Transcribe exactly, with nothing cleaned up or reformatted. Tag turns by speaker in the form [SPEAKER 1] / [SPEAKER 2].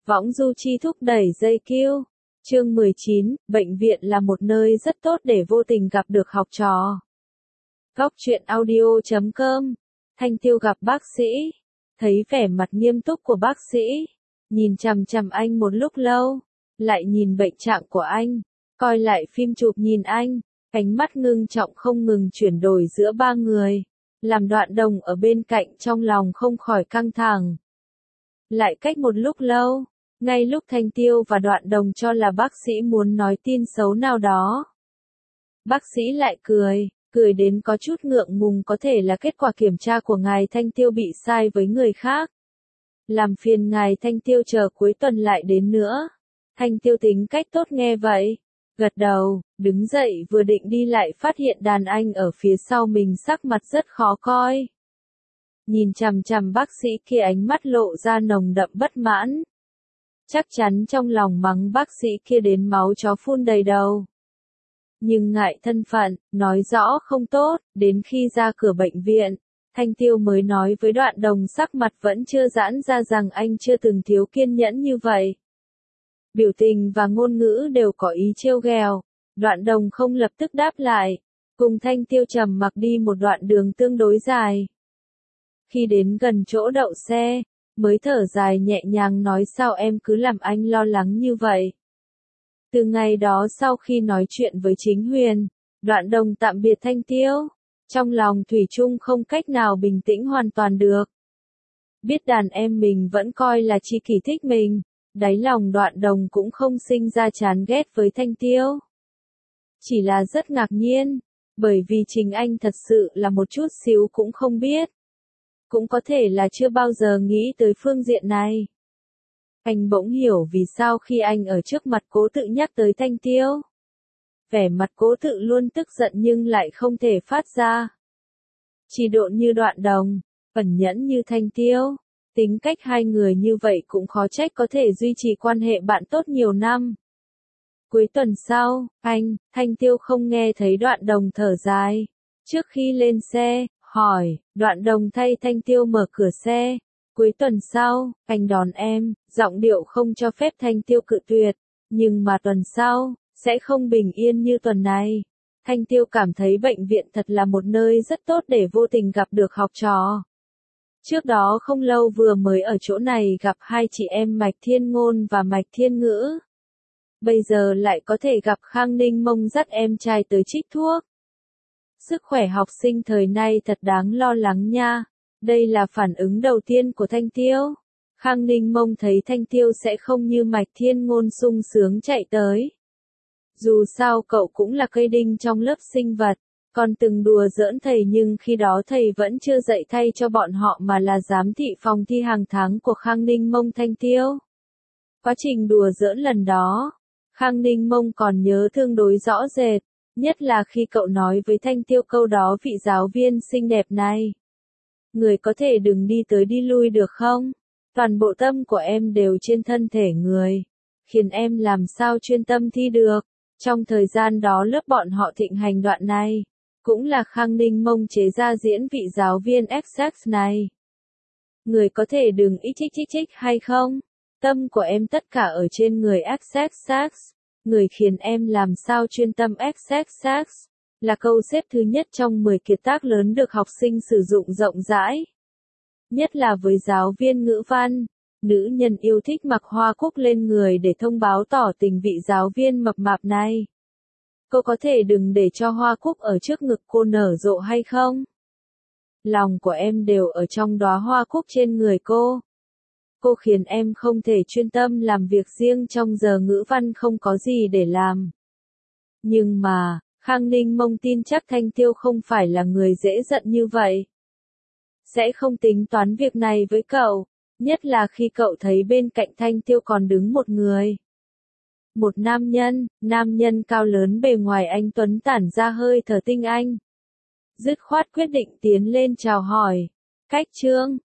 [SPEAKER 1] Võng du chi thúc đẩy dây kiêu. Chương mười chín, bệnh viện là một nơi rất tốt để vô tình gặp được học trò. Góc truyện audio chấm com. Thanh Tiêu gặp bác sĩ. Thấy vẻ mặt nghiêm túc của bác sĩ. Nhìn chằm chằm anh một lúc lâu. Lại nhìn bệnh trạng của anh. Coi lại phim chụp nhìn anh. Ánh mắt ngưng trọng không ngừng chuyển đổi giữa ba người. Làm Đoạn Đồng ở bên cạnh trong lòng không khỏi căng thẳng. Lại cách một lúc lâu. Ngay lúc Thanh Tiêu và Đoạn Đồng cho là bác sĩ muốn nói tin xấu nào đó. Bác sĩ lại cười, cười đến có chút ngượng ngùng, có thể là kết quả kiểm tra của ngài Thanh Tiêu bị sai với người khác. Làm phiền ngài Thanh Tiêu chờ cuối tuần lại đến nữa. Thanh Tiêu tính cách tốt nghe vậy. Gật đầu, đứng dậy vừa định đi lại phát hiện đàn anh ở phía sau mình sắc mặt rất khó coi. Nhìn chằm chằm bác sĩ kia ánh mắt lộ ra nồng đậm bất mãn. Chắc chắn trong lòng mắng bác sĩ kia đến máu chó phun đầy đầu. Nhưng ngại thân phận, nói rõ không tốt, đến khi ra cửa bệnh viện, Thanh Tiêu mới nói với Đoạn Đồng sắc mặt vẫn chưa giãn ra rằng anh chưa từng thiếu kiên nhẫn như vậy. Biểu tình và ngôn ngữ đều có ý trêu ghẹo. Đoạn Đồng không lập tức đáp lại, cùng Thanh Tiêu trầm mặc đi một đoạn đường tương đối dài. Khi đến gần chỗ đậu xe, mới thở dài nhẹ nhàng nói sao em cứ làm anh lo lắng như vậy. Từ ngày đó sau khi nói chuyện với Chính Huyền, Đoạn Đồng tạm biệt Thanh Tiêu. Trong lòng thủy chung không cách nào bình tĩnh hoàn toàn được. Biết đàn em mình vẫn coi là tri kỷ thích mình, đáy lòng Đoạn Đồng cũng không sinh ra chán ghét với Thanh Tiêu. Chỉ là rất ngạc nhiên, bởi vì chính anh thật sự là một chút xíu cũng không biết. Cũng có thể là chưa bao giờ nghĩ tới phương diện này. Anh bỗng hiểu vì sao khi anh ở trước mặt Cố Tự nhắc tới Thanh Tiêu. Vẻ mặt Cố Tự luôn tức giận nhưng lại không thể phát ra. Chỉ độn như Đoạn Đồng, ẩn nhẫn như Thanh Tiêu. Tính cách hai người như vậy cũng khó trách có thể duy trì quan hệ bạn tốt nhiều năm. Cuối tuần sau, anh, Thanh Tiêu không nghe thấy Đoạn Đồng thở dài. Trước khi lên xe, hỏi, Đoạn Đồng thay Thanh Tiêu mở cửa xe. Cuối tuần sau, anh đón em, giọng điệu không cho phép Thanh Tiêu cự tuyệt. Nhưng mà tuần sau, sẽ không bình yên như tuần này. Thanh Tiêu cảm thấy bệnh viện thật là một nơi rất tốt để vô tình gặp được học trò. Trước đó không lâu vừa mới ở chỗ này gặp hai chị em Mạch Thiên Ngôn và Mạch Thiên Ngữ. Bây giờ lại có thể gặp Khang Ninh Mông dắt em trai tới trích thuốc. Sức khỏe học sinh thời nay thật đáng lo lắng nha. Đây là phản ứng đầu tiên của Thanh Tiêu. Khang Ninh Mông thấy Thanh Tiêu sẽ không như Mạch Thiên Ngôn sung sướng chạy tới. Dù sao cậu cũng là cây đinh trong lớp sinh vật, còn từng đùa giỡn thầy nhưng khi đó thầy vẫn chưa dạy thay cho bọn họ mà là giám thị phòng thi hàng tháng của Khang Ninh Mông Thanh Tiêu. Quá trình đùa giỡn lần đó, Khang Ninh Mông còn nhớ tương đối rõ rệt, nhất là khi cậu nói với Thanh Tiêu câu đó vị giáo viên xinh đẹp này. Người có thể đừng đi tới đi lui được không? Toàn bộ tâm của em đều trên thân thể người, khiến em làm sao chuyên tâm thi được. Trong thời gian đó lớp bọn họ thịnh hành đoạn này, cũng là Khang Ninh Mông chế ra diễn vị giáo viên ép ích này. Người có thể đừng ít chích chích chích hay không? Tâm của em tất cả ở trên người ép ích. Người khiến em làm sao chuyên tâm ép ích, là câu xếp thứ nhất trong mười kiệt tác lớn được học sinh sử dụng rộng rãi. Nhất là với giáo viên ngữ văn, nữ nhân yêu thích mặc hoa cúc lên người để thông báo tỏ tình vị giáo viên mập mạp này. Cô có thể đừng để cho hoa cúc ở trước ngực cô nở rộ hay không? Lòng của em đều ở trong đóa hoa cúc trên người cô. Cô khiến em không thể chuyên tâm làm việc riêng trong giờ ngữ văn không có gì để làm. Nhưng mà, Khang Ninh Mông tin chắc Thanh Tiêu không phải là người dễ giận như vậy. Sẽ không tính toán việc này với cậu, nhất là khi cậu thấy bên cạnh Thanh Tiêu còn đứng một người. Một nam nhân, nam nhân cao lớn bề ngoài anh tuấn tản ra hơi thở tinh anh. Dứt khoát quyết định tiến lên chào hỏi. Cách Trương,